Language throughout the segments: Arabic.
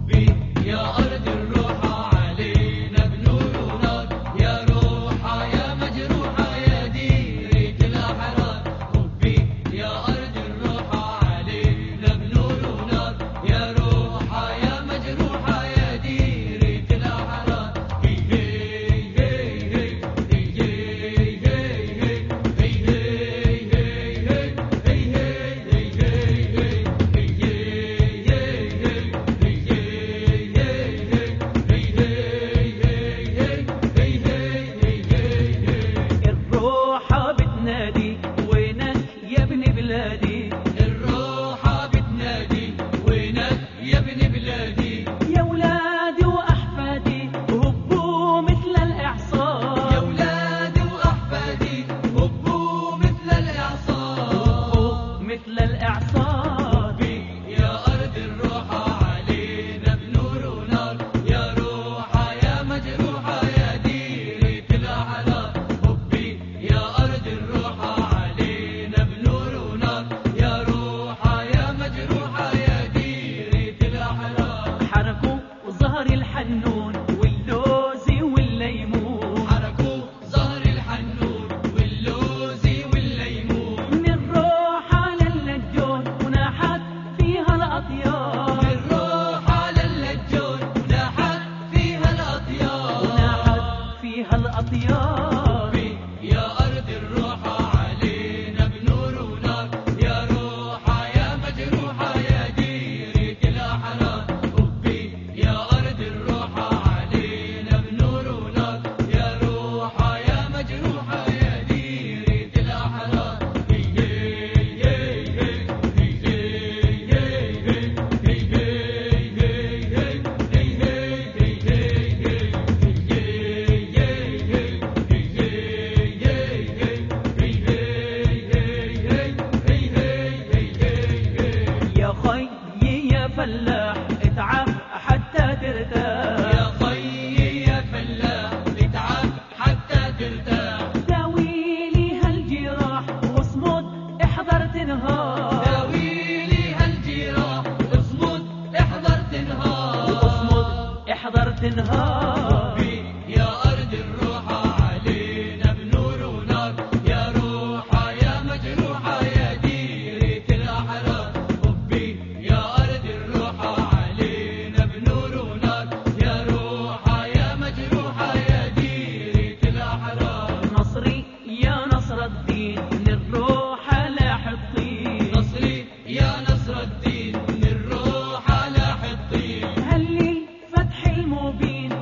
فلاح اتعب حتى ترتاح، يا خيي يا فلاح اتعب حتى ترتاح. داويلي هالجراح واصمد احذر تنهار، داويلي هالجراح واصمد احذر تنهار، واصمد احذر تنهار. يا أرض الروحة علينا بنور ونار، يا روحة يا مجروحة يا ديرة الأحرار. حبي يا أرض الروحة علينا بنور ونار، يا روحة يا مجروحة يا ديرة الأحرار. نصري يا نصر الدين من الروحة لاح الطين، نصري يا نصر الدين من الروحة لاح الطين. هلي فتح المبين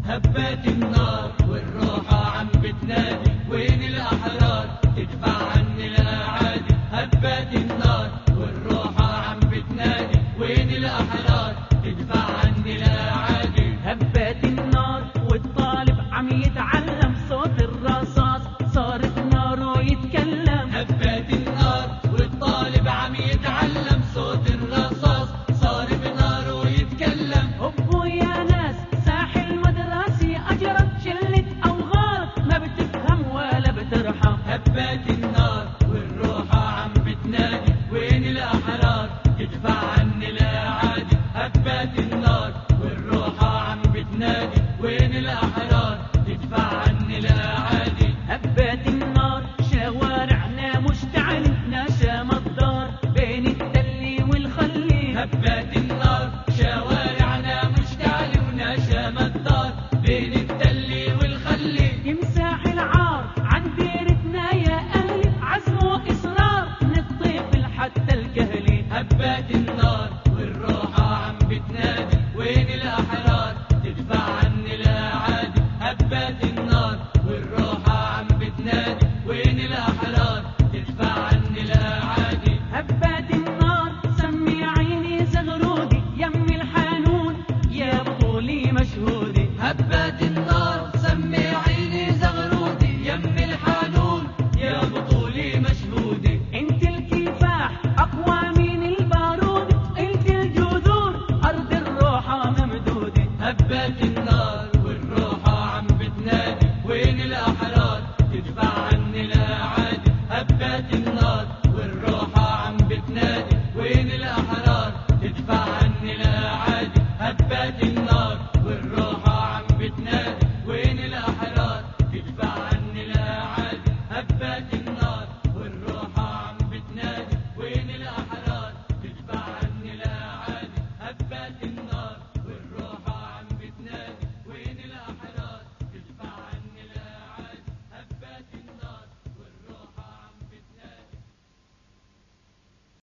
هبات النار والروحة عم بتنادي وين الأحرار تدفع عني الأعادي. هبات النار والروحة عم بتنادي وين الأحرار تدفع عني الأعادي. هبات النار والطالب عم يتعلم صوت الرصاص صارت ناره يتكلم. هبات النار والطالب عم يتعلم صوت الرصاص صار بناره يتكلم. هبوا يا ناس ساحل مدرسي أجرت شلة أوغار ما بتفهم ولا بترحم. هبات النار والروحة عم بتنادي وين الأحرار تدفع عني الأعادي. هبات النار والروحة عم بتنادي وين الأحرار تدفع عني الأعادي. هبات النار شوارعنا مشتعل نشام الدار بين التل والخلي. هبات النار شوارعنا مشتعل ونشام الدار بين التل والخلي. يمسح العار عن ديرتنا يا أهلي عزم وإصرار نطيف حتى الكهلي. هبات النار والروحة عم بتنادي وين الأحرار تدفع عني الأعادي. هبات النار والروحة عم بتنادي وين الأحرار تدفع عني الأعادي. هبات النار سمي عيني زغرودي يم الحانون يا بطولي مشهودي. هبات النار سمي عيني زغرودي يم الحانون يا بطولي مشهودي. انت الكفاح اقوى من البارود انت الجذور ارض الروحه ممدوده. هبات النار